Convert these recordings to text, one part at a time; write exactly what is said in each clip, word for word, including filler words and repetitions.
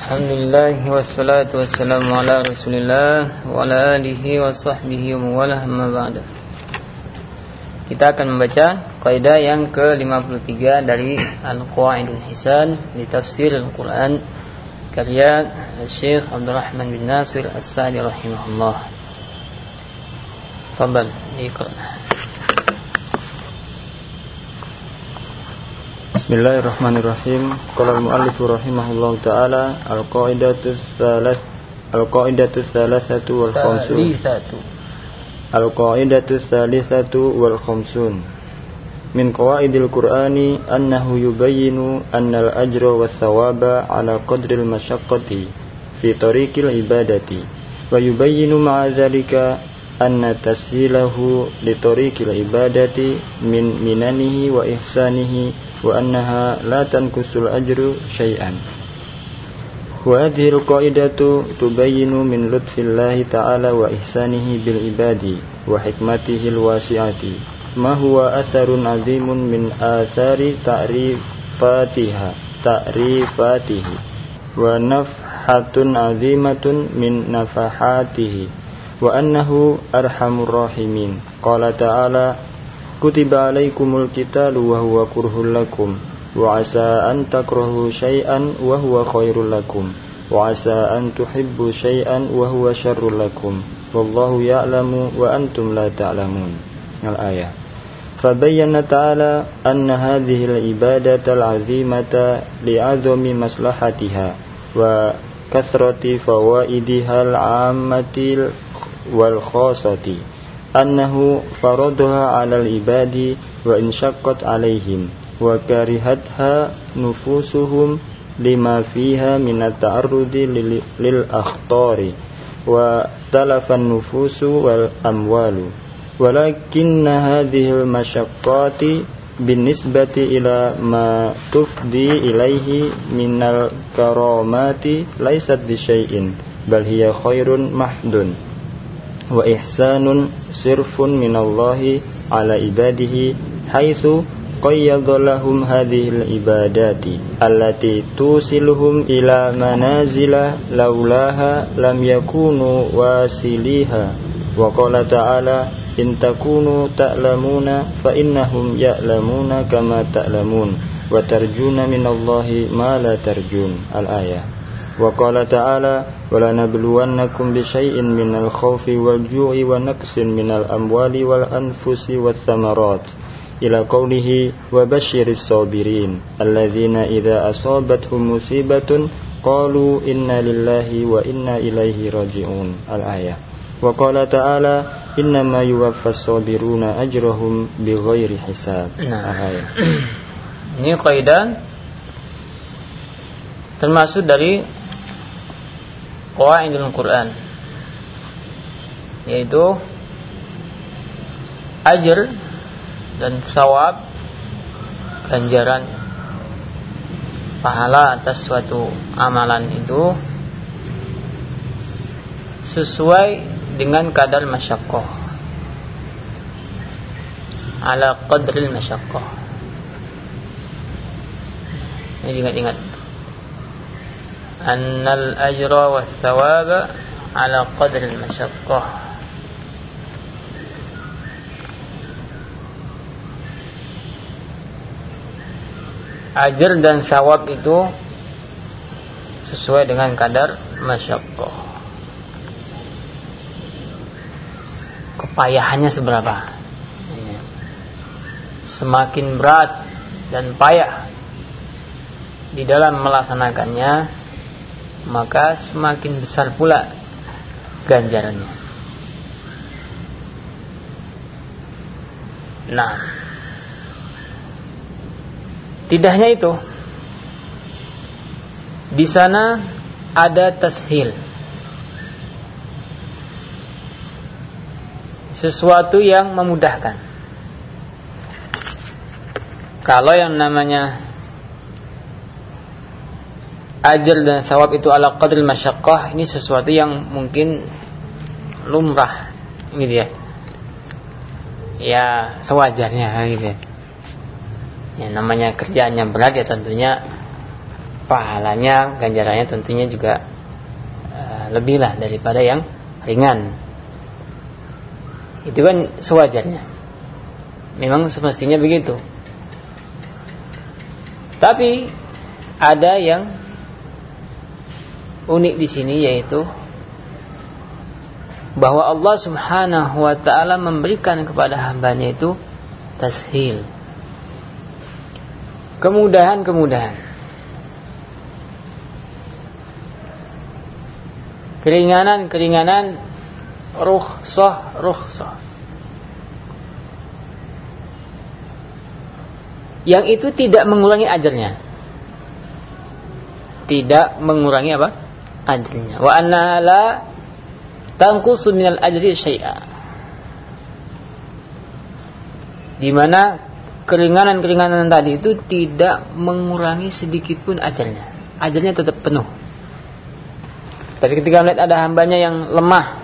Alhamdulillah wassalatu wassalamu ala Rasulillah wa ala alihi wa sahbihi wa mawalah amma ba'da. Kita akan membaca kaidah yang ke lima puluh tiga dari Al-Qawaidul Hisan di tafsir Al-Quran karya Syekh Abdul Rahman bin Nasir As-Sa'di rahimahullah. Fadhal, iqra. Bismillahirrahmanirrahim. Qala al-mu'allif rahimahullahu ta'ala al-qa'idatus salas al-qa'idatus salasatu wal khamsun. Al-qa'idatus salisatu wal khamsun. Min qawaidil Qur'ani annahu yubayyinu anna al-ajra was thawaba 'ala qadri al-mashaqqati fi tariqil ibadati wa yubayyinu ma'a dhalika anna tashilahu li tariqil ibadati min minanihi wa ihsanihi wa annaha la tankusul ajru syai'an. Wa hadhihi al-qa'idatu tubayyinu min lutfillahi ta'ala wa ihsanihi bil ibadi wa hikmatihi al-wasi'ati ma huwa atharun 'azimun min athari ta'rifatiha ta'rifatihi wa nafhatun 'azimatun min nafahatihi wa annahu arhamur rahimin. Qala ta'ala kutiba alaikumul qitalu wa huwa kurhul lakum wa asa an takrahu syai'an wa huwa khairul lakum wa asa an tuhibbu syai'an wa huwa syarrul lakum wallahu ya'lamu wa antum la ta'lamun. Al-ayah. Fabayyana ta'ala anna hadhihi al-ibadata al-'azimata li'azami maslahatiha wa kathrati fawaidiha al-'ammati wal khassati annahu faradaha 'alal ibadi wa insyaqqat 'alaihim wa karihatha nufusuhum lima fiha min at-ta'arrudi lil akhtari wa talafan nufusu wal amwalu walakinna hadhihi al-masyaqqati binisbati ila ma tufdi ilaihi minal karamati laysat bi syai'in bal hiya khairun mahdun wa ihsanun sirfun minallahi ala ibadihi haitsu qayyadha lahum hadhil ibadati allati tusiluhum ila manazila laulaha lam yakunu wasiliha. Wa qala ta'ala in takunu ta'lamuna fa innahum ya'lamuna kama ta'lamun wa tarjuna minallahi ma la tarjun. Al-ayah. Wa qala ta'ala wala nabluwannakum bi syai'in minal khawfi wal ju'i wa naqsin minal amwali wal anfusi wath thamarat ila qawlihi wa basyiris sabirin alladzina idza asabathum musibatun qalu inna lillahi wa inna ilaihi raji'un. Al-ayah. Wa qala ta'ala innama yuwaffas sabiruna ajrahum bighairi hisab. Al-ayah. Ini kaidah termasuk dari Qawaidul Quran, yaitu ajr dan thawab, ganjaran pahala atas suatu amalan itu sesuai dengan kadar masyaqqah, ala qadril masyaqqah. Ini ingat-ingat, annal ajra was thawaba ala qadril masyaqqah. Ajr dan thawab itu sesuai dengan kadar masyaqqah. Kepayahannya seberapa? Semakin berat dan payah di dalam melaksanakannya, maka semakin besar pula ganjarannya. Nah, tidak hanya itu, di sana ada tashil, sesuatu yang memudahkan. Kalau yang namanya ajr dan thawab itu ala qadril masyaqqah, ini sesuatu yang mungkin lumrah gitu ya. Ya sewajarnya gitu ya. Ya namanya kerjaannya berat ya tentunya pahalanya, ganjarannya tentunya juga uh, lebih lah daripada yang ringan. Itu kan sewajarnya, memang semestinya begitu. Tapi ada yang unik di sini, yaitu bahwa Allah Subhanahu wa ta'ala memberikan kepada hambanya itu tashil, kemudahan-kemudahan, keringanan-keringanan, rukhsah, rukhsah, yang itu tidak mengurangi ajarnya, tidak mengurangi apa? Ajarnya. Wa anna la tanqusu minal ajri syai'a, di mana keringanan-keringanan tadi itu tidak mengurangi sedikit pun ajarnya. Ajarnya tetap penuh. Tapi ketika melihat ada hambanya yang lemah,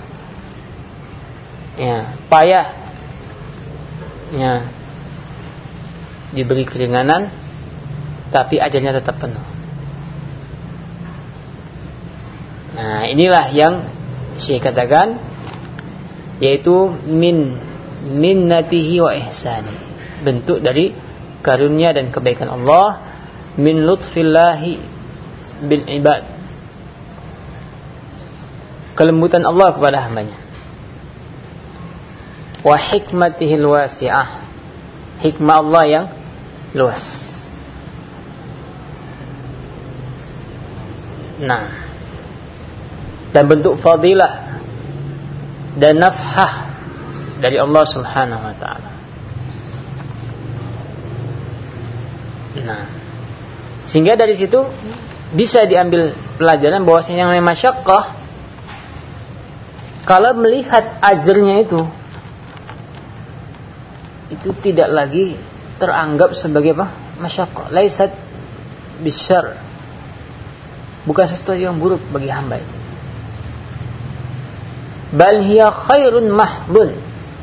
ya, payah, ya, diberi keringanan, tapi ajarnya tetap penuh. Nah, inilah yang Syekh katakan, yaitu min minnatihi wa ihsani, bentuk dari karunia dan kebaikan Allah, min lutfillahi bil ibad, kelembutan Allah kepada hambanya, wa hikmatihil wasi'ah, hikmah Allah yang luas. Nah, dan bentuk fadilah dan nafhah dari Allah Subhanahu wa ta'ala. Nah, sehingga dari situ bisa diambil pelajaran bahwasanya yang namanya masyaqqah, kalau melihat ajrnya itu itu tidak lagi teranggap sebagai apa? Masyaqqah, laisat bisyarr, bukan sesuatu yang buruk bagi hamba itu. Bal hiya khairun mahdun,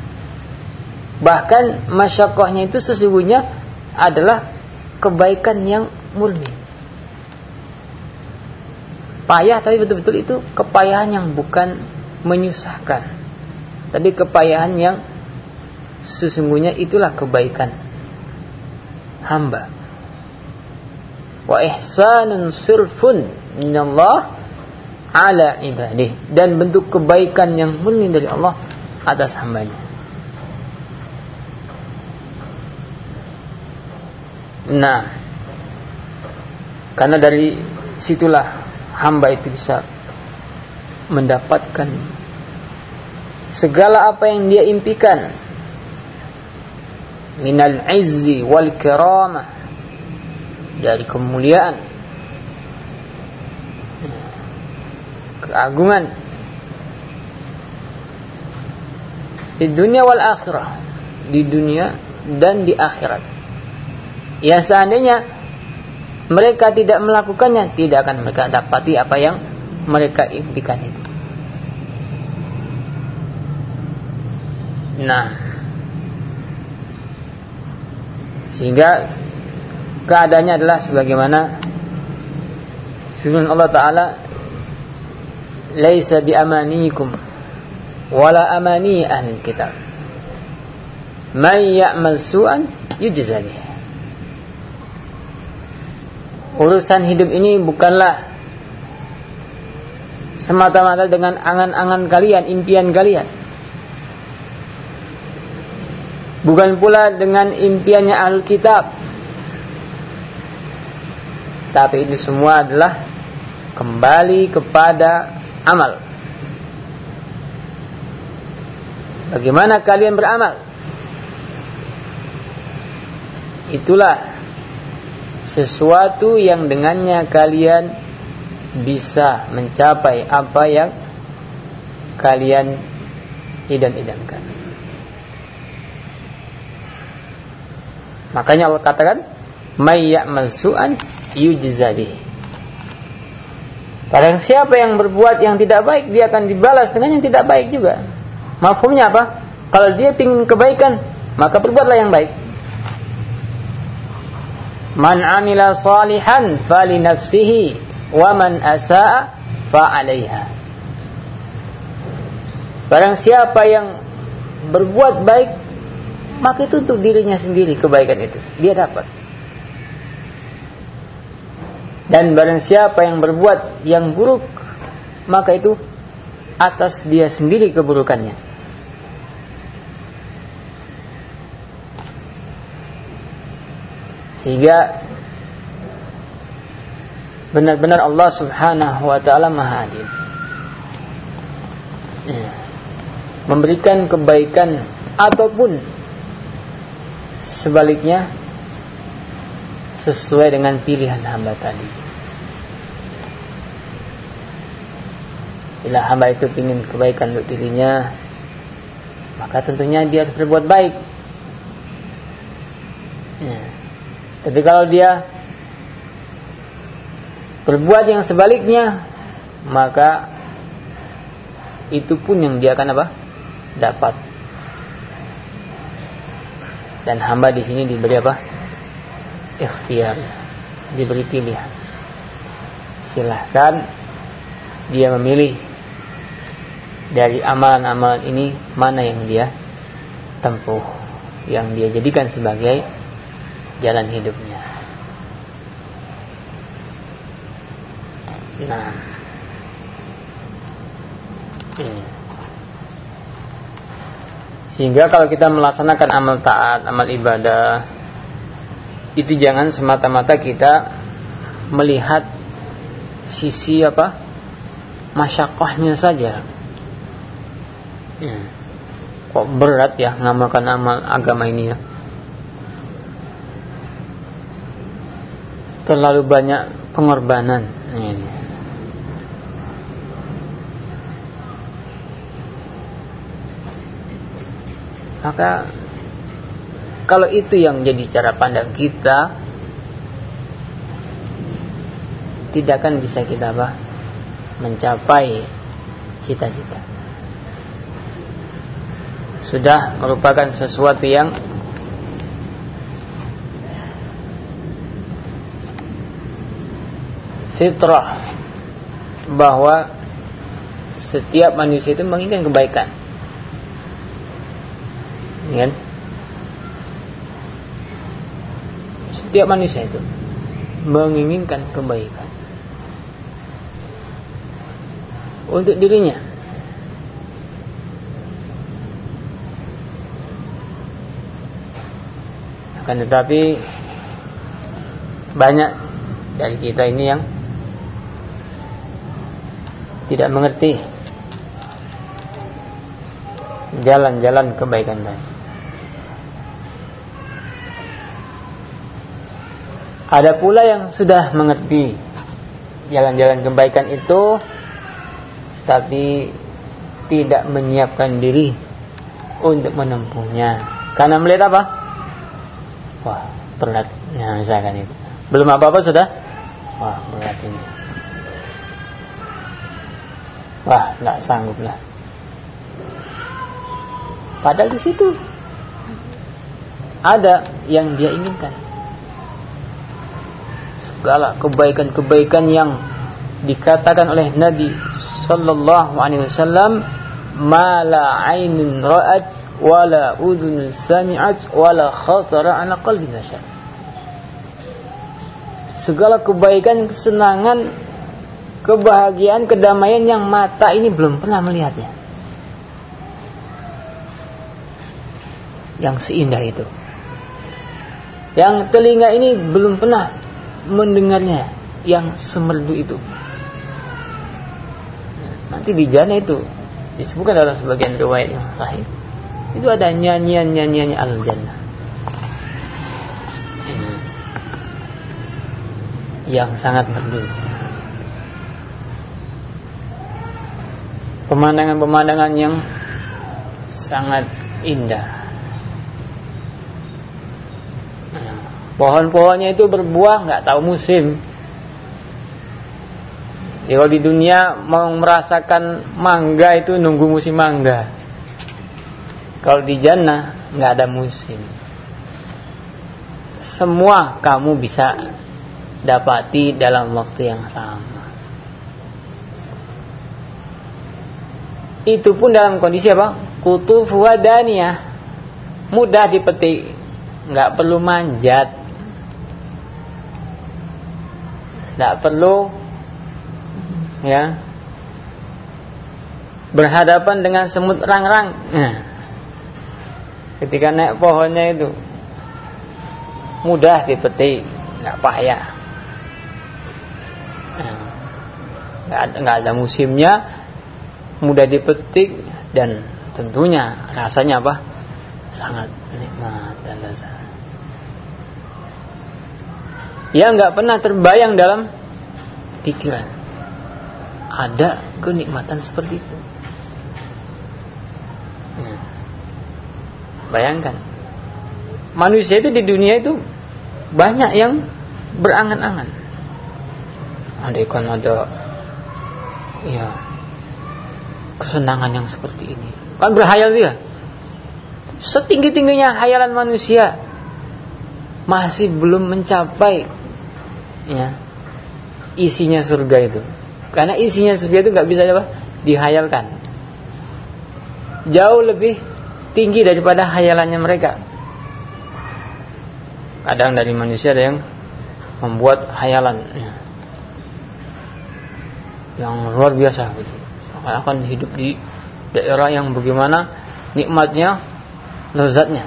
bahkan masyaqqahnya itu sesungguhnya adalah kebaikan yang murni. Payah tapi betul-betul itu kepayahan yang bukan menyusahkan, tapi kepayahan yang sesungguhnya itulah kebaikan hamba. Wa ihsanun sirfun minallah ala ibadih, dan bentuk kebaikan yang murni dari Allah atas hambanya. Nah, karena dari situlah hamba itu bisa mendapatkan segala apa yang dia impikan, minal izzi wal karamah, dari kemuliaan, keagungan di dunia wal akhirah, di dunia dan di akhirat. Ya, seandainya mereka tidak melakukannya, tidak akan mereka dapati apa yang mereka impikan itu. Nah, sehingga keadaannya adalah sebagaimana firman Allah Ta'ala, laisa bi amanikum wala amani ahli kitab, man ya'mal su'an yujza bih. Urusan hidup ini bukanlah semata-mata dengan angan-angan kalian, impian kalian, bukan pula dengan impiannya ahli kitab, tapi ini semua adalah kembali kepada amal. Bagaimana kalian beramal, itulah sesuatu yang dengannya kalian bisa mencapai apa yang kalian idam-idamkan. Makanya Allah katakan, may ya'mal su'an yujza bih. Barang siapa yang berbuat yang tidak baik, dia akan dibalas dengan yang tidak baik juga. Mafhumnya apa? Kalau dia ingin kebaikan, maka berbuatlah yang baik. Man amila salihan fali nafsihi wa man asaa fa 'alaiha. Barang siapa yang berbuat baik, maka itu untuk dirinya sendiri kebaikan itu, dia dapat. Dan barang siapa yang berbuat yang buruk, maka itu atas dia sendiri keburukannya. Sehingga benar-benar Allah Subhanahu wa ta'ala Maha Adil, ya, memberikan kebaikan ataupun sebaliknya sesuai dengan pilihan hamba tadi. Bila hamba itu ingin kebaikan untuk dirinya, maka tentunya dia harus berbuat baik. Ya. Tapi kalau dia berbuat yang sebaliknya, maka itu pun yang dia akan apa? Dapat. Dan hamba di sini diberi apa? Ikhtiar, diberi pilihan. Silahkan dia memilih dari amalan-amalan ini mana yang dia tempuh, yang dia jadikan sebagai jalan hidupnya. Nah, ini. Sehingga kalau kita melaksanakan amal taat, amal ibadah, itu jangan semata-mata kita melihat sisi apa? Masyaqqahnya saja. Ya. Kok berat ya ngamalkan amal agama ini ya? Terlalu banyak pengorbanan. Ini. Maka kalau itu yang jadi cara pandang kita, tidak akan bisa kita apa? Mencapai cita-cita. Sudah merupakan sesuatu yang fitrah, bahwa setiap manusia itu menginginkan kebaikan, kan? Setiap manusia itu menginginkan kebaikan untuk dirinya. Akan tetapi banyak dari kita ini yang tidak mengerti jalan-jalan kebaikan tadi. Ada pula yang sudah mengerti jalan-jalan kebaikan itu, tapi tidak menyiapkan diri untuk menempuhnya. Karena melihat apa? Wah, berat. Nah, misalkan itu. Belum apa-apa sudah? Wah, berat ini. Wah, enggak sanggup lah. Padahal di situ ada yang dia inginkan. Segala kebaikan-kebaikan yang dikatakan oleh Nabi sallallahu alaihi wasallam, ma la 'ainun ra'at wala udhun sami'at wala khatara 'ala qalbi bashar. Segala kebaikan, kesenangan, kebahagiaan, kedamaian yang mata ini belum pernah melihatnya, yang seindah itu, yang telinga ini belum pernah mendengarnya, yang semerdu itu. Nanti di jannah itu disebutkan dalam sebagian riwayat yang sahih, itu ada nyanyian-nyanyiannya al-jannah yang sangat merdu. Pemandangan-pemandangan yang sangat indah. Pohon-pohonnya itu berbuah nggak tahu musim. Ya, kalau di dunia mau merasakan mangga itu nunggu musim mangga. Kalau di jannah nggak ada musim. semua kamu bisa dapati dalam waktu yang sama. Itu pun dalam kondisi apa? Kutufu wadaniyah, mudah dipetik, nggak perlu manjat, nggak perlu ya berhadapan dengan semut rang-rang. Nah, ketika naik pohonnya itu mudah dipetik, nggak payah, nggak ada, nggak ada musimnya, mudah dipetik dan tentunya rasanya apa? Sangat nikmat dan lezat. Ya nggak pernah terbayang dalam pikiran ada kenikmatan seperti itu. Hmm. Bayangkan, manusia itu di dunia itu banyak yang berangan-angan. Andaikan ada ya kesenangan yang seperti ini, kan berhayal dia. Setinggi-tingginya hayalan manusia masih belum mencapai ya isinya surga itu. Karena isinya surga itu nggak bisa apa dihayalkan. Jauh lebih tinggi daripada hayalannya mereka. Kadang dari manusia ada yang membuat hayalan ya, yang luar biasa gitu. Akan hidup di daerah yang bagaimana nikmatnya, lezatnya.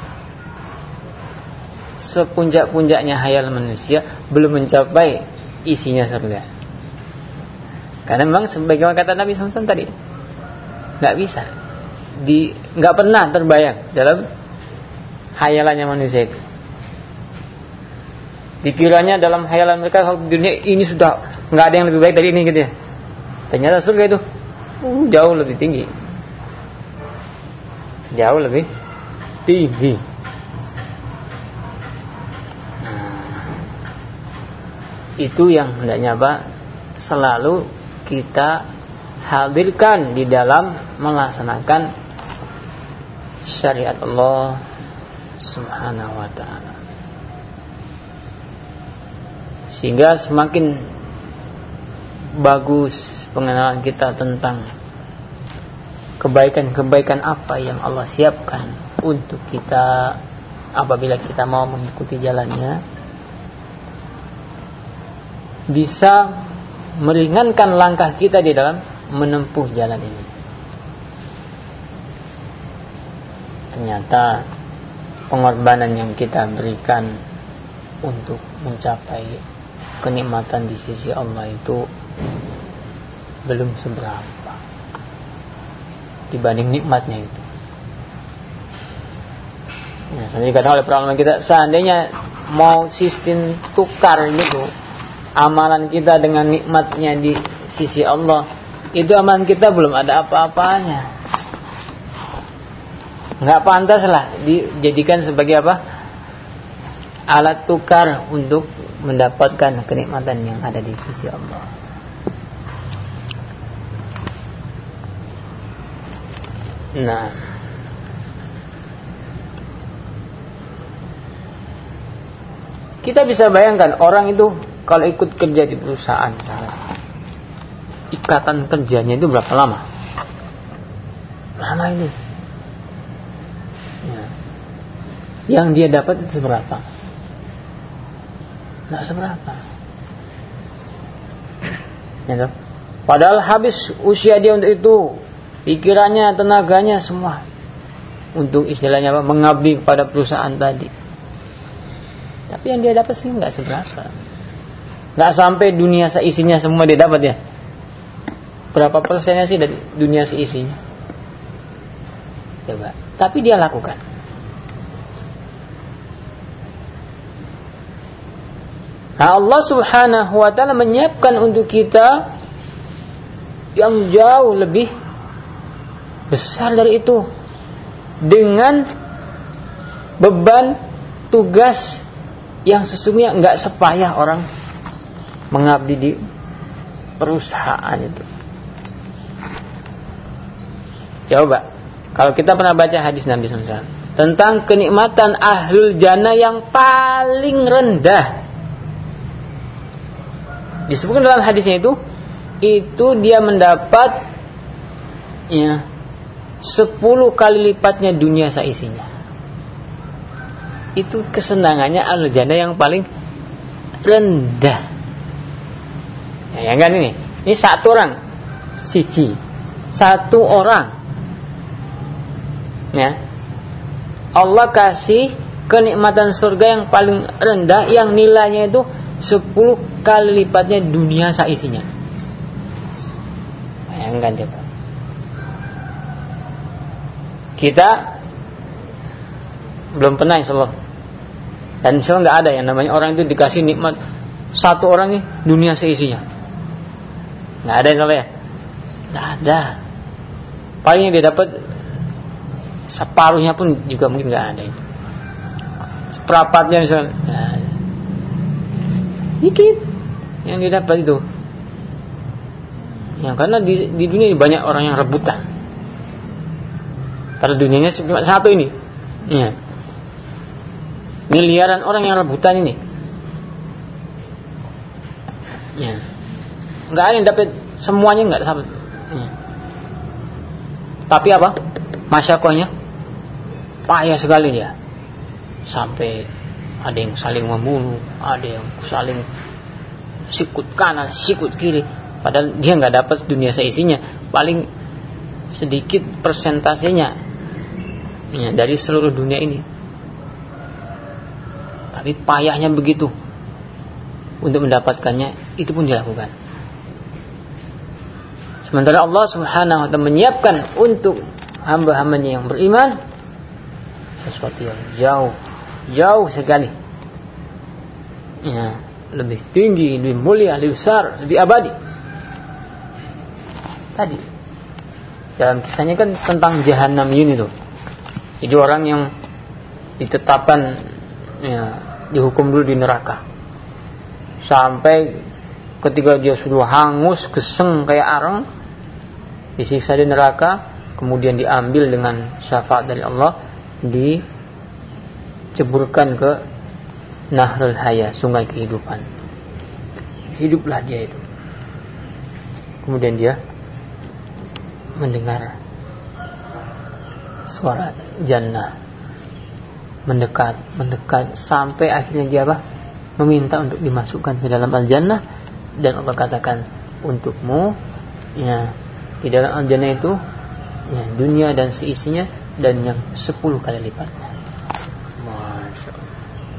Sepuncak-puncaknya hayal manusia belum mencapai isinya surga. Karena memang sebagaimana kata Nabi shallallahu alaihi wasallam tadi, nggak bisa, di nggak pernah terbayang dalam hayalannya manusia itu. Dikiranya dalam hayalan mereka kalau dunia ini sudah nggak ada yang lebih baik dari ini gitu ya. Ternyata surga itu uh, jauh lebih tinggi, jauh lebih tinggi. Nah, itu yang hendaknya Pak selalu kita hadirkan di dalam melaksanakan syariat Allah Subhanahu wa ta'ala, sehingga semakin bagus pengenalan kita tentang kebaikan-kebaikan apa yang Allah siapkan untuk kita apabila kita mau mengikuti jalannya, bisa meringankan langkah kita di dalam menempuh jalan ini. Ternyata pengorbanan yang kita berikan untuk mencapai kenikmatan di sisi Allah itu belum seberapa dibanding nikmatnya itu. Nah, seperti dikatakan oleh para ulama kita, seandainya mau sistem tukar gitu amalan kita dengan nikmatnya di sisi Allah, itu amalan kita belum ada apa-apanya. Nggak pantas lah dijadikan sebagai apa? Alat tukar untuk mendapatkan kenikmatan yang ada di sisi Allah. Nah, kita bisa bayangkan orang itu kalau ikut kerja di perusahaan, ikatan kerjanya itu berapa lama? Lama ini. Ya. Yang dia dapat itu seberapa? Nggak seberapa. Ya, padahal habis usia dia untuk itu, pikirannya, tenaganya semua untuk istilahnya apa? Mengabdi kepada perusahaan tadi. Tapi yang dia dapat sih nggak seberapa. Nggak sampai dunia seisinya semua dia dapat ya. Berapa persennya sih dari dunia seisinya? Coba. Tapi dia lakukan. Nah, Allah Subhanahu wa ta'ala menyiapkan untuk kita yang jauh lebih besar dari itu, dengan beban tugas yang sesungguhnya nggak sepayah orang mengabdi di perusahaan itu. Coba kalau kita pernah baca hadis Nabi shallallahu alaihi wasallam tentang kenikmatan ahlul jannah yang paling rendah. Disebutkan dalam hadisnya itu, itu dia mendapat ya sepuluh kali lipatnya dunia seisinya. Itu kesenangannya ahlul jannah yang paling rendah. Ya, yang kan ini, ini satu orang, siji, satu orang. Ya, Allah kasih kenikmatan surga yang paling rendah, yang nilainya itu sepuluh kali lipatnya dunia seisinya. Bayangkan coba. Kita belum pernah insyaallah, dan insyaallah nggak ada yang namanya orang itu dikasih nikmat satu orang nih dunia seisinya. Nggak ada insyaallah ya. Nggak ada. Paling yang dia dapat separuhnya pun juga mungkin nggak ada itu. Seperempatnya misalnya. Nah, dikit yang dia dapat itu. Ya, karena di, di dunia ini banyak orang yang rebutan. Pada dunianya cuma satu ini. Ya. Miliaran orang yang rebutan ini. Ya. Enggak ada yang dapat semuanya, enggak dapat. Ya. Tapi apa? Masyakohnya payah sekali dia. Sampai ada yang saling membunuh, ada yang saling sikut kanan, sikut kiri. Padahal dia nggak dapat dunia seisinya, paling sedikit persentasenya ya, dari seluruh dunia ini. Tapi payahnya begitu untuk mendapatkannya, itu pun dilakukan. Sementara Allah Subhanahu wa taala menyiapkan untuk hamba-hambanya yang beriman sesuatu yang jauh, jauh sekali. Ya, lebih tinggi, lebih mulia, lebih besar, lebih abadi. Tadi dalam kisahnya kan tentang Jahannamiyun itu. Jadi orang yang ditetapkan ya, dihukum dulu di neraka. Sampai ketika dia sudah hangus, geseng kayak arang, disiksa di neraka, kemudian diambil dengan syafaat dari Allah, diceburkan ke Nahrul Haya, sungai kehidupan. Hiduplah dia itu. Kemudian dia mendengar suara jannah mendekat, mendekat sampai akhirnya dia apa? Meminta untuk dimasukkan ke dalam al-jannah, dan Allah katakan untukmu ya di dalam al-jannah itu ya dunia dan seisinya dan yang sepuluh kali lipatnya. Masya Allah.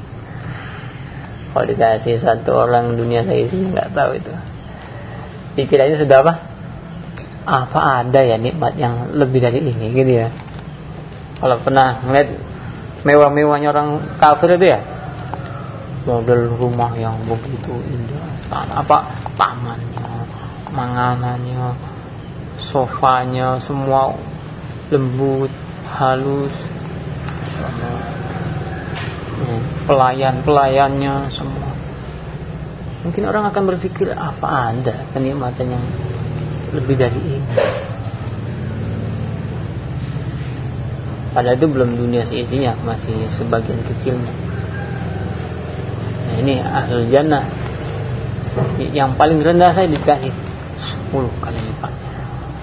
Kalau dikasih satu orang dunia seisinya nggak tahu itu. Pikirannya sudah apa? Apa ada ya nikmat yang lebih dari ini gitu ya. Kalau pernah ngeliat mewah-mewahnya orang kafir itu ya, model rumah yang begitu indah, apa tamannya, manganannya, sofanya semua lembut, halus, pelayan-pelayannya semua. Mungkin orang akan berpikir apa ada kenikmatan yang lebih dari ini. Padahal itu belum dunia seisinya, masih sebagian kecilnya. Nah, ini ahlul jannah yang paling rendah saya dikasih sepuluh kali lipatnya.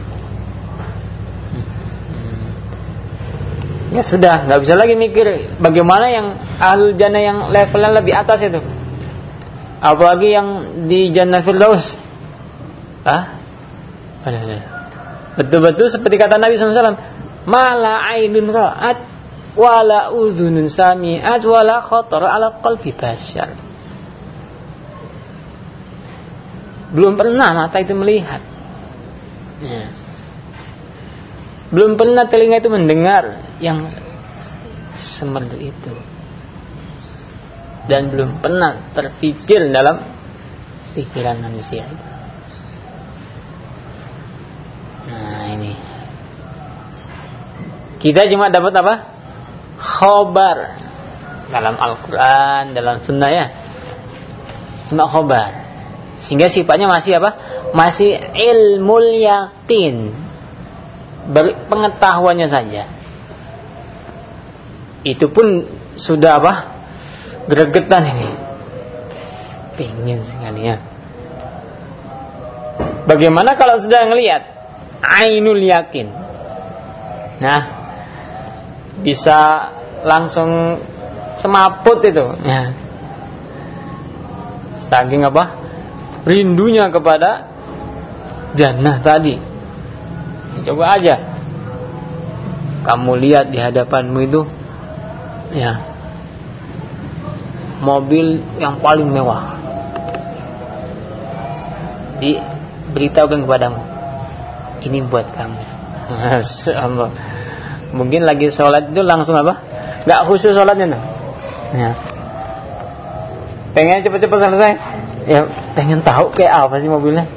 Hmm. Ya sudah, nggak bisa lagi mikir bagaimana yang ahlul jannah yang levelnya lebih atas itu. Apalagi yang di Jannah Firdaus. Ah? Betul-betul seperti kata Nabi shallallahu alaihi wasallam, mala ainun ra'at wala udhunun sami'at wala khatara ala qalbi bashar. Belum pernah mata itu melihat ya. Belum pernah telinga itu mendengar yang semerdu itu, dan belum pernah terpikir dalam pikiran manusia itu. Nah ini kita cuma dapat apa? Khobar dalam Al-Quran, dalam Sunnah ya, cuma khobar, sehingga sifatnya masih apa? Masih ilmul yakin, pengetahuannya saja. Itu pun sudah apa? Gregetan ini. Pengen sekali ya. Bagaimana kalau sudah ngelihat? Ainul yakin. Nah, bisa langsung semaput itu. Ya. Saking apa? Rindunya kepada jannah tadi. Coba aja kamu lihat di hadapanmu itu, ya, mobil yang paling mewah. Diberitahukan kepadamu, ini buat kamu. Masya Allah. Mungkin lagi sholat itu langsung apa? Gak khusyuk sholatnya tuh. Ya. Pengen cepet-cepet selesai. Ya pengen tahu kayak apa sih mobilnya.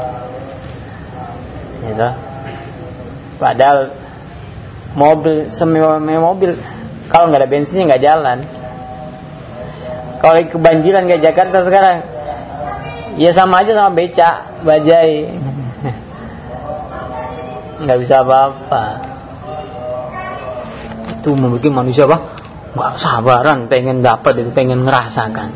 Gitu. Padahal mobil semewah-mewah mobil, kalau nggak ada bensinnya nggak jalan. Kalau lagi kebanjiran kayak Jakarta sekarang, ya sama aja sama becak, bajai, nggak bisa apa-apa. Itu membuat manusia apa? Nggak sabaran, pengen dapat itu, pengen ngerasakan.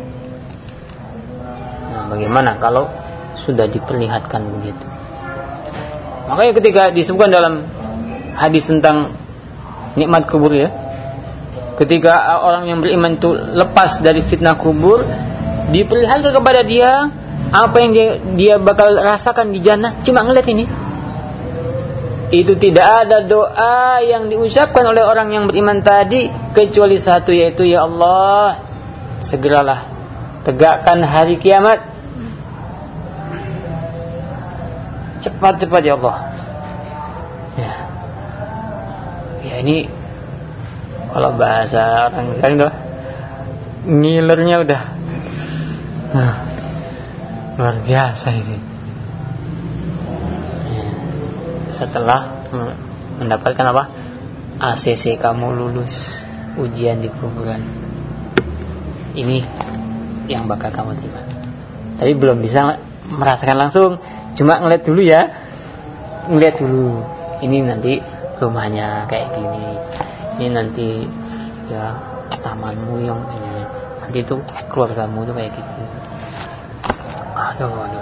Nah, bagaimana kalau sudah diperlihatkan begitu? Makanya ketika disebutkan dalam hadis tentang nikmat kubur ya, ketika orang yang beriman itu lepas dari fitnah kubur, diperlihatkan kepada dia apa yang dia, dia bakal rasakan di jannah. Cuma ngeliat ini, itu tidak ada doa yang diucapkan oleh orang yang beriman tadi kecuali satu, yaitu ya Allah, segeralah tegakkan hari kiamat, cepat-cepat ya Allah. Ya, ya ini kalau bahasa orang sekarang tuh ngilernya udah nah, luar biasa ini. Ya, setelah mendapatkan apa? A C C kamu lulus ujian di kuburan, ini yang bakal kamu terima. Tapi belum bisa merasakan langsung, cuma ngeliat dulu ya, ngeliat dulu. Ini nanti rumahnya kayak gini, ini nanti ya tamanmu yang ini, nanti itu keluargamu tuh kayak gitu. Aduh, aduh.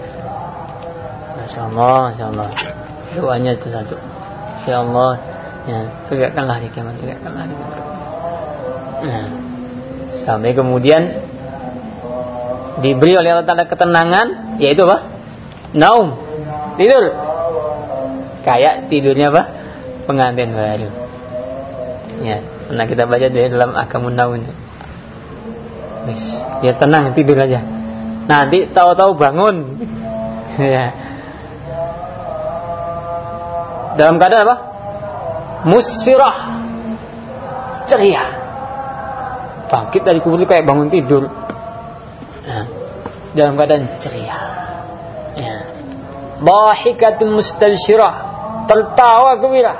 Masya Allah, Masya Allah. Doanya itu satu. Ya Allah, ya tegakkanlah di kiamat, tegakkanlah di kiamat. Nah, sampai kemudian diberi oleh Allah Ta'ala ketenangan, yaitu apa? Naum, tidur. Kayak tidurnya apa? Pengantin baru. Ya, pernah kita baca di dalam Ahkamun Naum itu. Wis, dia tenang tidur aja. Nanti tahu-tahu bangun. Ya. Dalam keadaan apa? Musfirah, ceria. Bangkit dari kubur kayak bangun tidur. Nah, dalam keadaan ceria. Ya. Dhahikatun mustabsyirah, tertawa gembira.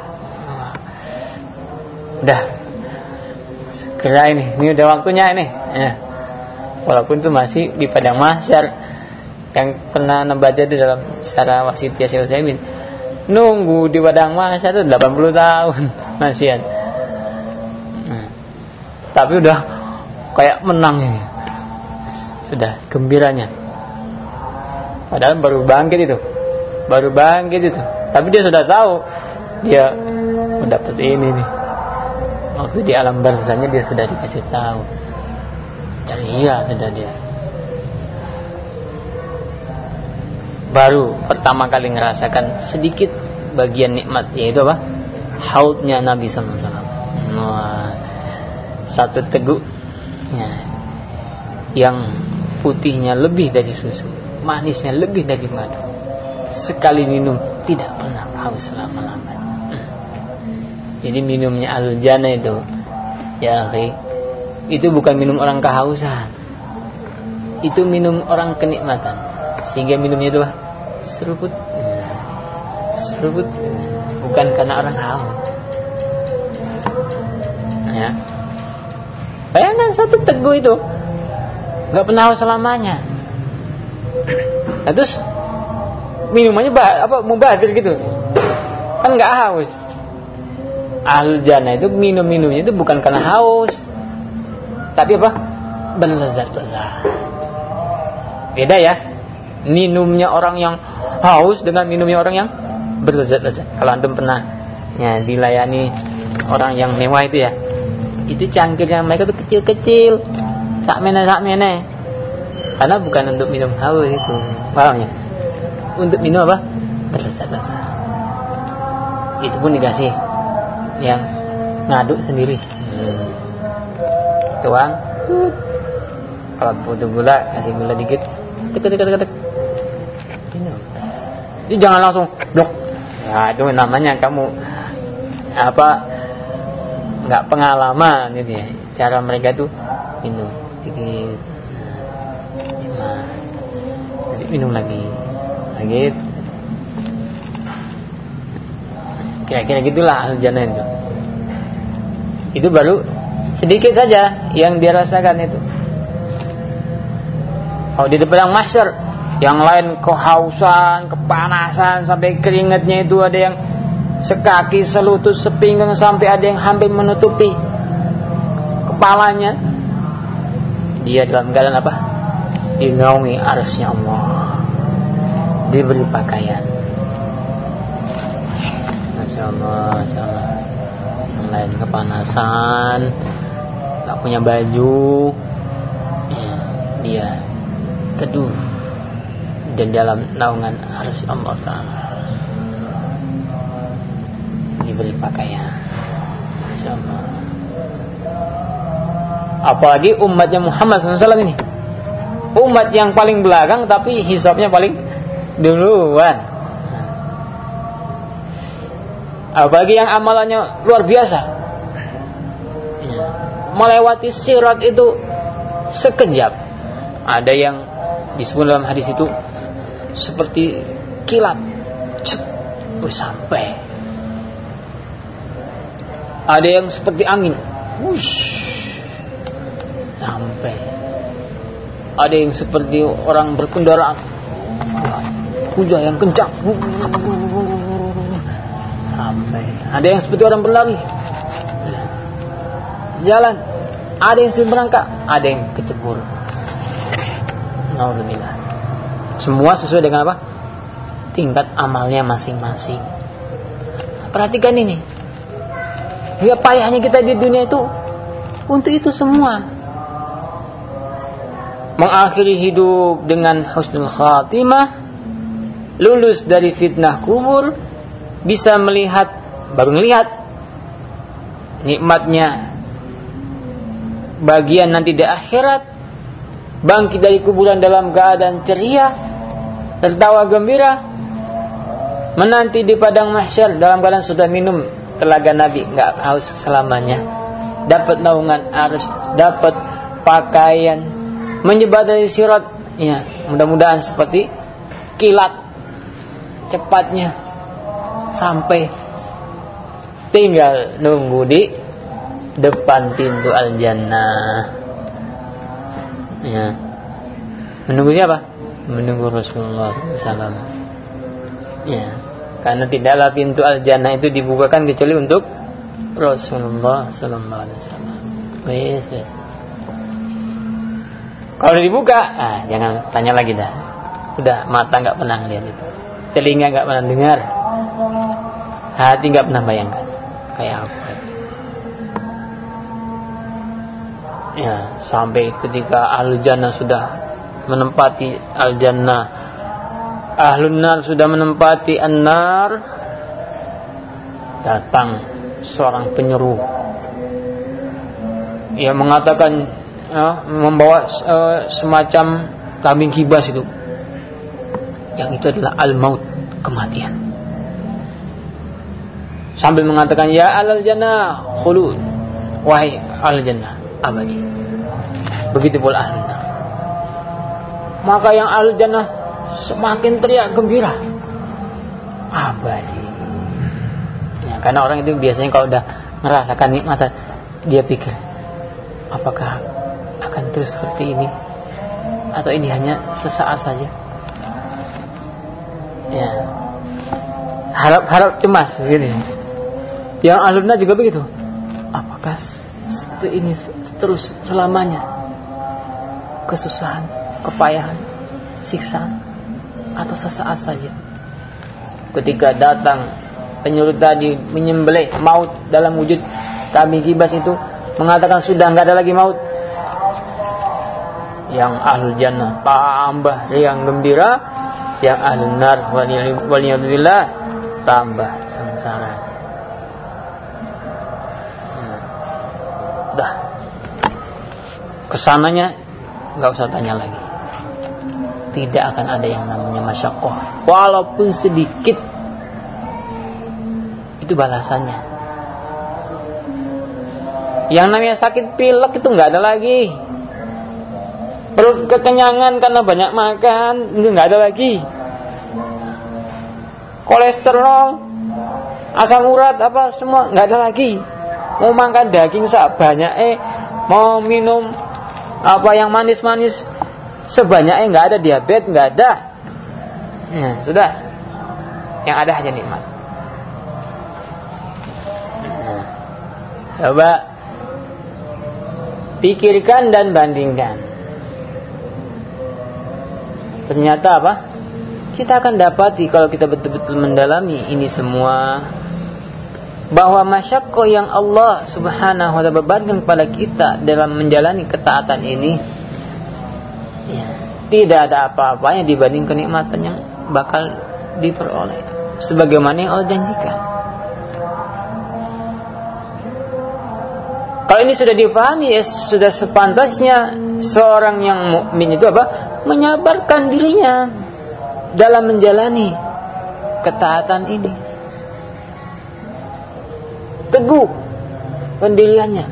Udah. Segera ini, ini udah waktunya ini. Ya. Walaupun itu masih di padang mahsyar. Yang pernah membaca itu dalam secara wasitiyah Syekh Utsaimin, nunggu di padang mahsyar itu delapan puluh tahun masih. Nah, tapi udah kayak menang ini. Sudah gembiranya. Padahal baru bangkit itu. Baru bangkit itu. Tapi dia sudah tahu dia mendapat ini nih. Waktu di alam barzahnya dia sudah dikasih tahu. Ceria sudah dia. Baru pertama kali ngerasakan sedikit bagian nikmat, yaitu apa? Haudnya Nabi sallallahu alaihi wasallam. Wah, satu teguk ya, yang putihnya lebih dari susu, manisnya lebih dari madu. Sekali minum tidak pernah haus selama-lamanya. Jadi minumnya al-jannah itu, ya akhi, itu bukan minum orang kehausan. Itu minum orang kenikmatan. Sehingga minumnya itu apa? Seruput. Seruput. Bukan karena orang haus. Ya. Bayangkan satu teguh itu nggak pernah haus selamanya. Nah, terus minumannya bah, apa mubazir gitu, kan nggak haus. Ahlul jannah itu minum-minumnya itu bukan karena haus, tapi apa? Berlezat-lezat. Beda ya. Minumnya orang yang haus dengan minumnya orang yang berlezat-lezat. Kalau antum pernah ya dilayani orang yang mewah itu ya, itu cangkirnya mereka tuh kecil-kecil, sakmene sakmene. Karena bukan untuk minum haus itu, paham ya? Untuk minum apa? Berlezat-lezat. Itu pun dikasih yang ngaduk sendiri. Hmm. Tuang. Kalau butuh gula, kasih gula dikit. Tek tek tek tek. Minum. Itu jangan langsung blok. Ya, itu namanya kamu apa? Enggak pengalaman gitu ya. Cara mereka tuh minum sedikit. Nah, jadi minum lagi. Lagi. Kira-kira gitulah al-jannah itu. Itu baru sedikit saja yang dia rasakan itu. Kalau di depan mahsyar, yang lain kehausan, kepanasan sampai keringatnya itu ada yang sekaki, selutut, sepinggang sampai ada yang hampir menutupi kepalanya. Dia dalam keadaan apa? Dinaungi arsy-Nya Allah, diberi pakaian. Masya Allah, Masya Allah. Yang lain kepanasan, gak punya baju, ya, dia teduh dan dalam naungan arsy Allah Ta'ala, diberi pakaian. Masya Allah. Apalagi umatnya Muhammad shallallahu alaihi wasallam ini, umat yang paling belakang tapi hisabnya paling duluan. Apalagi yang amalannya luar biasa, ya, melewati sirat itu sekejap. Ada yang disebut dalam hadis itu seperti kilat, cet, sampai. Ada yang seperti angin, wush, sampai. Ada yang seperti orang berkendaraan, kuda yang kencang, sampai. Ada yang seperti orang berlari, jalan. Ada yang sedang berangkat, ada yang kecebur. Alhamdulillah. Semua sesuai dengan apa? Tingkat amalnya masing-masing. Perhatikan ini. Ya, payahnya kita di dunia itu untuk itu semua. Mengakhiri hidup dengan husnul khatimah, lulus dari fitnah kubur, bisa melihat, baru melihat nikmatnya bagian nanti di akhirat, bangkit dari kuburan dalam keadaan ceria, tertawa gembira, menanti di padang mahsyar dalam keadaan sudah minum telaga Nabi, enggak haus selamanya, dapat naungan arus, dapat pakaian, menyebat dari sirat, ya, mudah-mudahan seperti kilat cepatnya sampai, tinggal nunggu di depan pintu al-jannah. Ya. Menunggu siapa? Menunggu Rasulullah shallallahu alaihi wasallam. Ya. Karena tidaklah pintu al-jannah itu dibukakan kecuali untuk Rasulullah shallallahu alaihi wasallam. Yes, yes. Kalau dibuka, ah, jangan tanya lagi dah. Udah, mata enggak pernah lihat itu, telinga enggak pernah dengar, hati enggak pernah bayangkan kayak apa. Ya, sampai ketika ahlul jannah sudah menempati al-jannah, ahlun nar sudah menempati an-nar, datang seorang penyeru yang mengatakan, ya, membawa uh, semacam kambing kibas itu, yang itu adalah al-maut, kematian, sambil mengatakan, ya ahlul jannah khulud, wahai ahlul jannah abadi. Begitu pula ahlul nar. Maka yang ahlul jannah semakin teriak gembira, abadi. Ya, karena orang itu biasanya kalau udah merasakan nikmat, dia pikir, apakah akan terus seperti ini, atau ini hanya sesaat saja? Ya, harap-harap cemas, gitu. Yang ahlun nar juga begitu. Apakah ini terus selamanya kesusahan, kepayahan, siksaan, atau sesaat saja? Ketika datang penyulut tadi menyembelih maut dalam wujud kambing kibas itu, mengatakan sudah enggak ada lagi maut. Yang ahlul jannah tambah yang gembira, yang ahlun nar waliyadzubillah tambah sengsara. Hmm. Dah. Kesananya enggak usah tanya lagi. Tidak akan ada yang namanya masyaqqah, walaupun sedikit. Itu balasannya. Yang namanya sakit pilek itu enggak ada lagi. Perut kekenyangan karena banyak makan itu enggak ada lagi. Kolesterol, asam urat apa semua enggak ada lagi. Mau makan daging sebanyak eh, mau minum apa yang manis-manis sebanyak eh, enggak ada. Diabetes enggak ada. Nah, sudah. Yang ada hanya nikmat. Nah, coba pikirkan dan bandingkan. Ternyata apa? Kita akan dapati kalau kita betul-betul mendalami ini semua, bahwa masyaqqah yang Allah Subhanahu wa ta'ala bebankan kepada kita dalam menjalani ketaatan ini, ya, tidak ada apa-apanya dibanding kenikmatan yang bakal diperoleh sebagaimana yang Allah janjikan. Kalau ini sudah difahami, ya sudah sepantasnya seorang yang mukmin itu apa? Menyabarkan dirinya dalam menjalani ketaatan ini. Teguh pendiriannya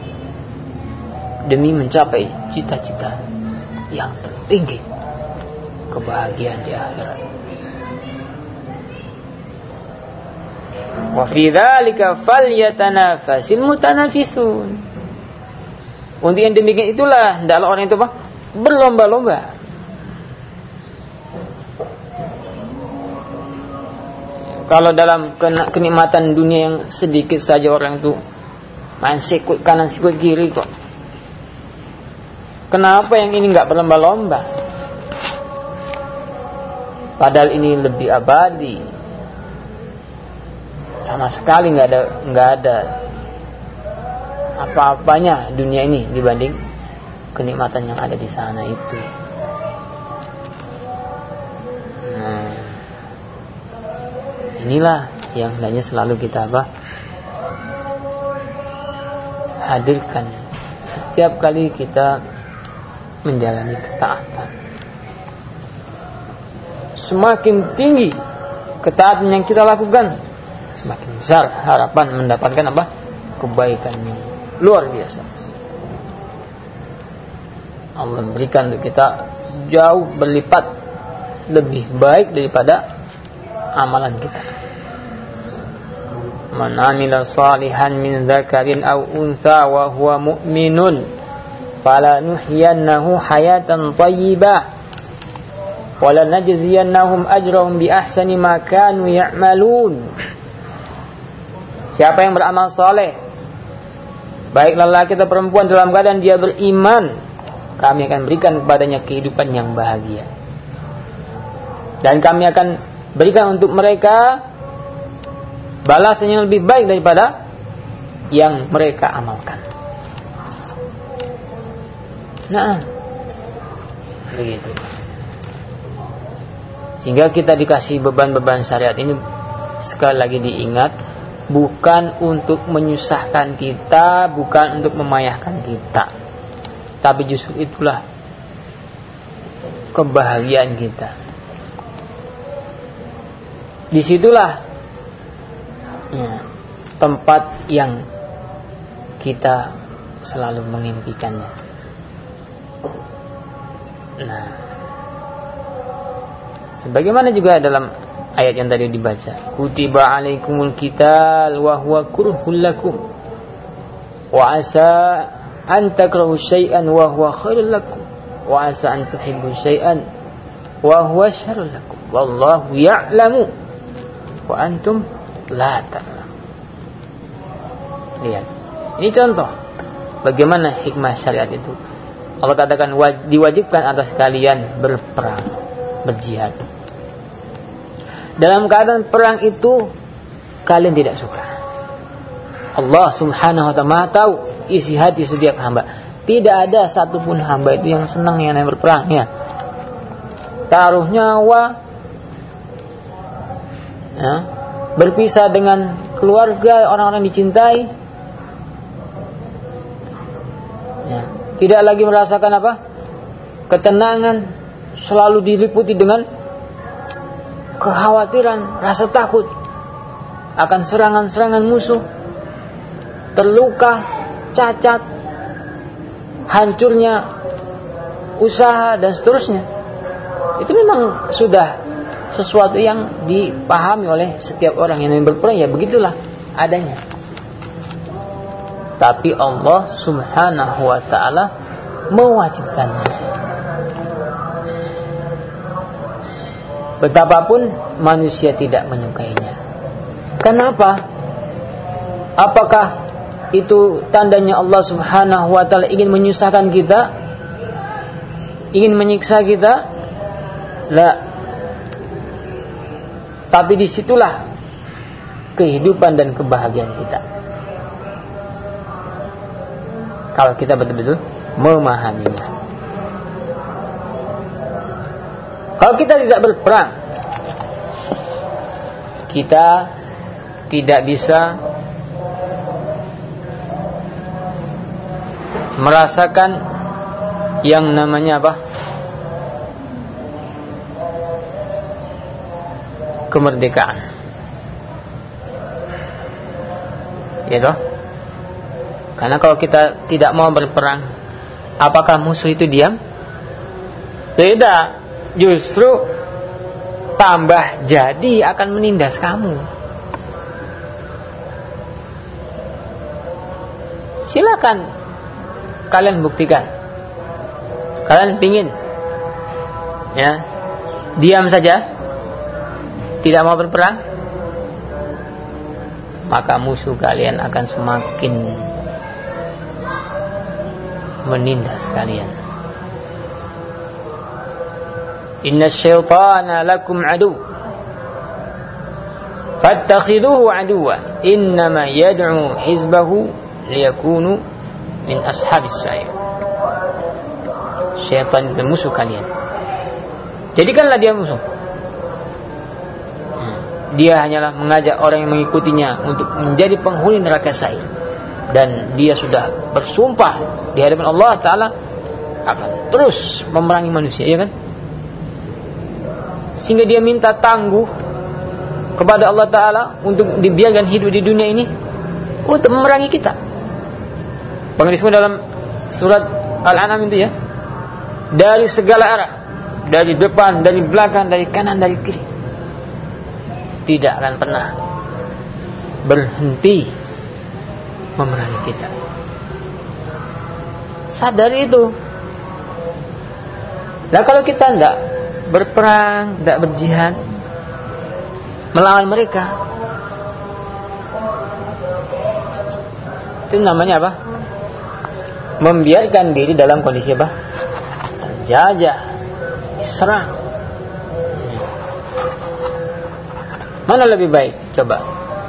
demi mencapai cita-cita yang tertinggi, kebahagiaan di akhirat. Wa fi dzalika falyatanafasil mutanafisun. Untuk yang demikian itulah hendaklah orang itu apa? Berlomba-lomba. Kalau dalam kenikmatan dunia yang sedikit saja orang itu main sikut kanan sikut kiri kok. Kenapa yang ini enggak berlomba-lomba? Padahal ini lebih abadi. Sama sekali enggak ada enggak ada apa-apanya dunia ini dibanding kenikmatan yang ada di sana itu. Nah, inilah yang hendaknya selalu kita apa? Hadirkan setiap kali kita menjalani ketaatan. Semakin tinggi ketaatan yang kita lakukan, semakin besar harapan mendapatkan apa? Kebaikan yang luar biasa. Allah memberikan untuk kita jauh berlipat lebih baik daripada amalan kita. Man amila salihan min dzakarin aw untha wa huwa mu'minun falanuhyiyannahu hayatan thayyibah wa lanajziyannahum ajrahum bi ahsani ma kanu ya'malun. Siapa yang beramal saleh, baik lelaki atau perempuan, dalam keadaan dia beriman, kami akan berikan kepadanya kehidupan yang bahagia. Dan kami akan berikan untuk mereka balasan yang lebih baik daripada yang mereka amalkan. Nah, begitu. Sehingga kita dikasih beban-beban syariat ini, sekali lagi diingat, bukan untuk menyusahkan kita, bukan untuk memayahkan kita, tapi justru itulah kebahagiaan kita. Disitulah ya, tempat yang kita selalu mengimpikannya. Nah, sebagaimana juga dalam ayat yang tadi dibaca, kutiba alaikumul qital wa huwa kurhul lakum wa asa an takrahu syai'an wa huwa khairul lakum wa asa an tuhibbu syai'an wa huwa syarrul lakum wallahu ya'lamu wa antum la ta'lamun. Lihat. Ini contoh bagaimana hikmah syariat itu. Allah katakan diwajibkan atas kalian berperang, berjihad. Dalam keadaan perang itu kalian tidak suka. Allah Subhanahu wa ta'ala tahu isi hati setiap hamba. Tidak ada satupun hamba itu yang senang yang berperang, ya. Taruh nyawa, ya, berpisah dengan keluarga, orang-orang dicintai, ya. Tidak lagi merasakan apa? Ketenangan, selalu diliputi dengan kekhawatiran, rasa takut akan serangan-serangan musuh, terluka, cacat, hancurnya usaha dan seterusnya. Itu memang sudah sesuatu yang dipahami oleh setiap orang yang berperang, ya begitulah adanya. Tapi Allah Subhanahu wa ta'ala mewajibkannya. Betapapun manusia tidak menyukainya. Kenapa? Apakah itu tandanya Allah Subhanahu wa ta'ala ingin menyusahkan kita? Ingin menyiksa kita? La. Tapi disitulah kehidupan dan kebahagiaan kita. Kalau kita betul-betul memahaminya. Kalau kita tidak berperang, kita tidak bisa merasakan yang namanya apa? Kemerdekaan. Ya toh? Karena kalau kita tidak mau berperang, apakah musuh itu diam? Tidak, justru tambah jadi akan menindas kamu. Silakan kalian buktikan. Kalian pingin, ya, diam saja, tidak mau berperang, maka musuh kalian akan semakin menindas kalian. Inna syaitana lakum adu fattakhiduhu aduwa innama yad'u hizbahu liyakunu min ashabis sa'ir. Syaitan itu musuh kalian, jadikanlah dia musuh. Dia hanyalah mengajak orang yang mengikutinya untuk menjadi penghuni neraka sa'ir. Dan dia sudah bersumpah di hadapan Allah Ta'ala akan terus memerangi manusia, ya kan? Sehingga dia minta tangguh kepada Allah Ta'ala untuk dibiarkan hidup di dunia ini untuk memerangi kita. Pengismu dalam surat Al-An'am itu, ya, dari segala arah, dari depan, dari belakang, dari kanan, dari kiri, tidak akan pernah berhenti memerangi kita. Sadari itu. Nah, kalau kita tidak berperang, tidak berjihad melawan mereka, itu namanya apa? Membiarkan diri dalam kondisi apa? Terjajah, diserang. Mana lebih baik? Coba.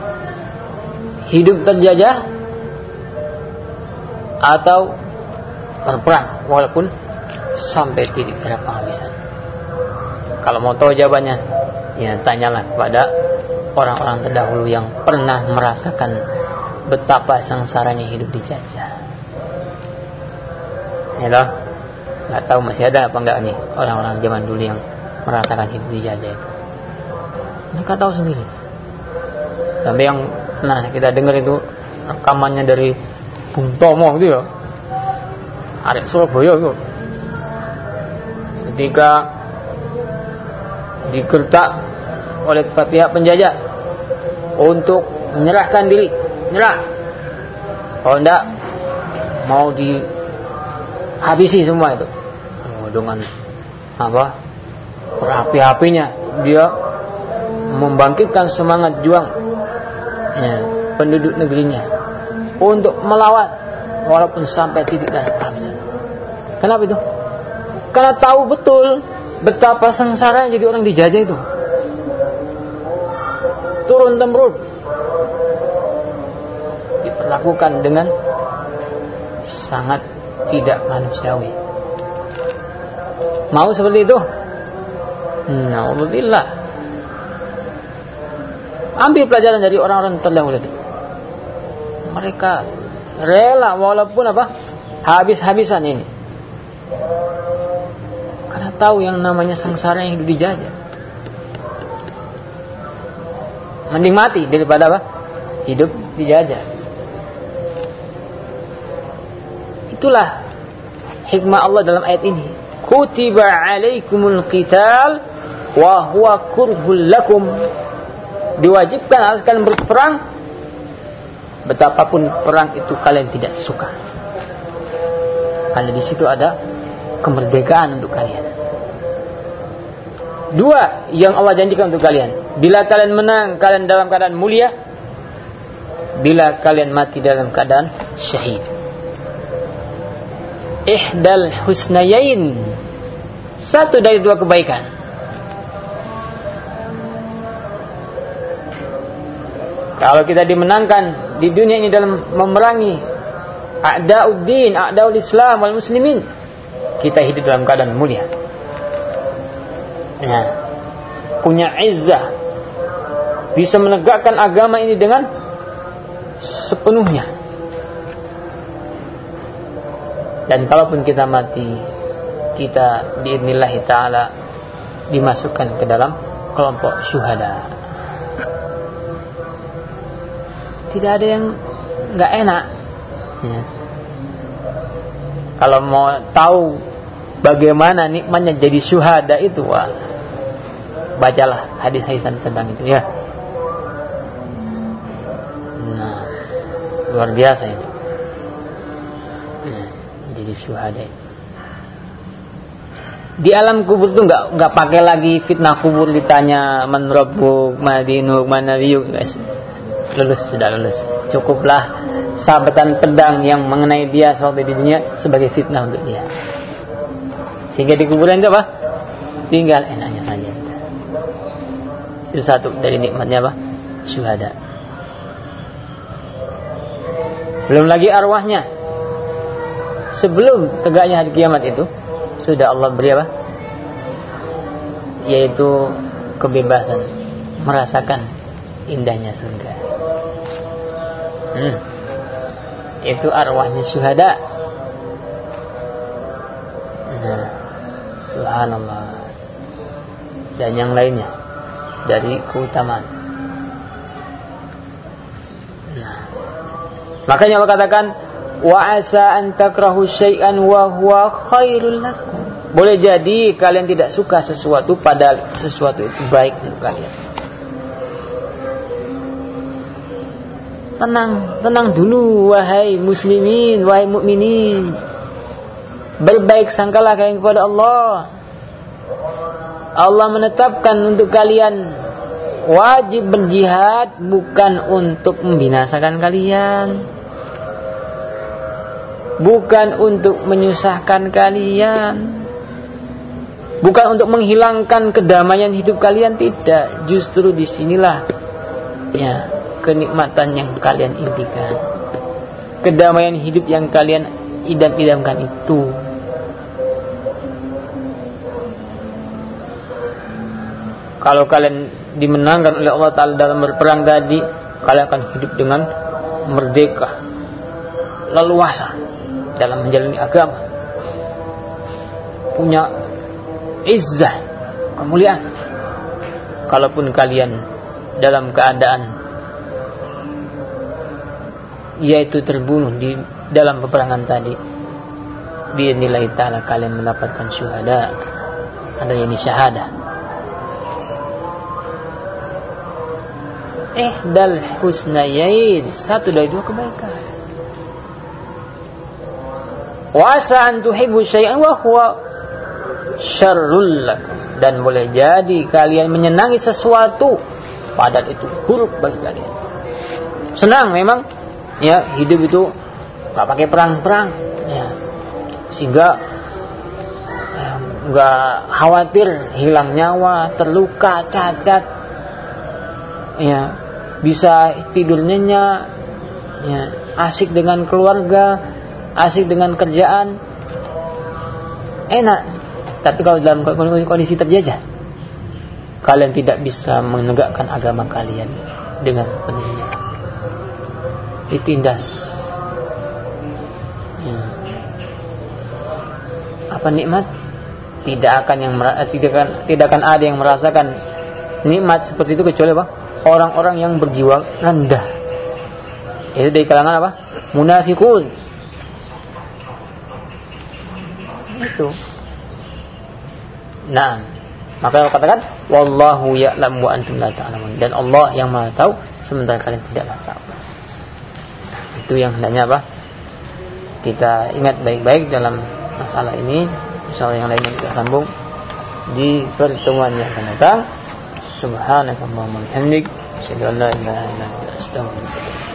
Hidup terjajah atau berperang walaupun sampai titik darah penghabisan? Kalau mau tahu jawabannya, ya tanyalah kepada orang-orang terdahulu yang pernah merasakan betapa sengsaranya hidup dijajah. Ya loh, nggak tahu masih ada apa enggak nih orang-orang zaman dulu yang merasakan hidup dijajah itu. Mereka tahu sendiri. Sampai yang nah kita dengar itu rekamannya dari Bung Tomo gitu ya, arek Surabaya itu, ketika digertak oleh pihak penjajah untuk menyerahkan diri, nyerah, kalau enggak mau dihabisi semua itu. Oh, dengan apa? Berapi-apinya dia membangkitkan semangat juang, ya, penduduk negerinya untuk melawan walaupun sampai titik darah penghabisan. Kenapa itu? Karena tahu betul betapa sengsara jadi orang dijajah itu. Turun temurun diperlakukan dengan sangat tidak manusiawi. Mau seperti itu? Na'udzubillah. Ambil pelajaran dari orang-orang terdahulu itu. Mereka rela walaupun apa? Habis-habisan ini. Karena tahu yang namanya sengsara yang hidup dijajah. Mending mati daripada apa? Hidup dijajah. Itulah hikmah Allah dalam ayat ini. Kutiba alaikumul qital wa huwa kurhul lakum. Diwajibkan atas kalian berperang betapapun perang itu kalian tidak suka. Karena di situ ada kemerdekaan untuk kalian. Dua yang Allah janjikan untuk kalian. Bila kalian menang, kalian dalam keadaan mulia. Bila kalian mati dalam keadaan syahid. Ihdal husnayain. Satu dari dua kebaikan. Kalau kita dimenangkan di dunia ini dalam memerangi a'da'uddin, a'da'ul Islam wal muslimin, kita hidup dalam keadaan mulia. Nah, punya izzah, bisa menegakkan agama ini dengan sepenuhnya. Dan kalaupun kita mati, kita biidznillah ta'ala dimasukkan ke dalam kelompok syuhada. Tidak ada yang nggak enak. Ya. Kalau mau tahu bagaimana nikmatnya jadi syuhada itu, wah, bacalah hadis-hadis tentang itu ya. Nah, luar biasa itu. Nah, jadi syuhada itu. Di alam kubur tuh nggak nggak pakai lagi fitnah kubur, ditanya man rabbuk, ma dinuk, man nabiyuk, guys. Lulus, sudah lulus. Cukuplah sabetan pedang yang mengenai dia waktu di dunia sebagai fitnah untuk dia. Sehingga di kuburan itu apa? Tinggal enaknya saja. Itu satu dari nikmatnya apa? Syuhada. Belum lagi arwahnya. Sebelum tegaknya hari kiamat itu sudah Allah beri apa? Yaitu kebebasan, merasakan indahnya surga. Hmm. Itu arwahnya syuhada. Nah, subhanallah. Dan yang lainnya dari keutamaan. Nah, makanya Allah katakan wa asa an takrahu syai'an wa huwa khairul lakum. Boleh jadi kalian tidak suka sesuatu padahal sesuatu itu baik untuk kalian. Tenang, tenang dulu wahai muslimin, wahai mukminin. Berbaik sangkalah kalian kepada Allah. Allah menetapkan untuk kalian wajib berjihad bukan untuk membinasakan kalian. Bukan untuk menyusahkan kalian. Bukan untuk menghilangkan kedamaian hidup kalian, tidak. Justru disinilah ya kenikmatan yang kalian impikan, kedamaian hidup yang kalian idam-idamkan itu. Kalau kalian dimenangkan oleh Allah Ta'ala dalam berperang tadi, kalian akan hidup dengan merdeka, leluasa dalam menjalani agama, punya izzah, kemuliaan. Kalaupun kalian dalam keadaan yaitu terbunuh di dalam peperangan tadi, biidznillah ta'ala kalian mendapatkan syuhada. Ada yang syahadah. Ihdal husnayain, satu dari dua kebaikan. Wa asa an tuhibbu syai'an wa huwa syarrul lakum. Dan boleh jadi kalian menyenangi sesuatu padahal itu buruk bagi kalian. Senang memang ya hidup itu nggak pakai perang-perang, ya, sehingga nggak khawatir hilang nyawa, terluka, cacat, ya, bisa tidur nyenyak, ya, asik dengan keluarga, asik dengan kerjaan, enak. Tapi kalau dalam kondisi terjajah, kalian tidak bisa menegakkan agama kalian dengan sepenuhnya, ditindas. Ya. Apa nikmat? Tidak akan yang tidak akan tidak akan ada yang merasakan nikmat seperti itu kecuali apa? Orang-orang yang berjiwa rendah. Itu dari kalangan apa? Munafikun. Itu. Nah, maka Allah katakan wallahu ya'lam wa antum la ta'lamun, dan Allah yang Maha tahu sementara kalian tidaklah tahu. Itu yang hendaknya apa? Kita ingat baik-baik dalam masalah ini. Insyaallah yang lainnya kita sambung di pertemuan yang akan datang. Subhanakallahumma wa bihamdik, asyhadu an la ilaha illa anta, astaghfiruka.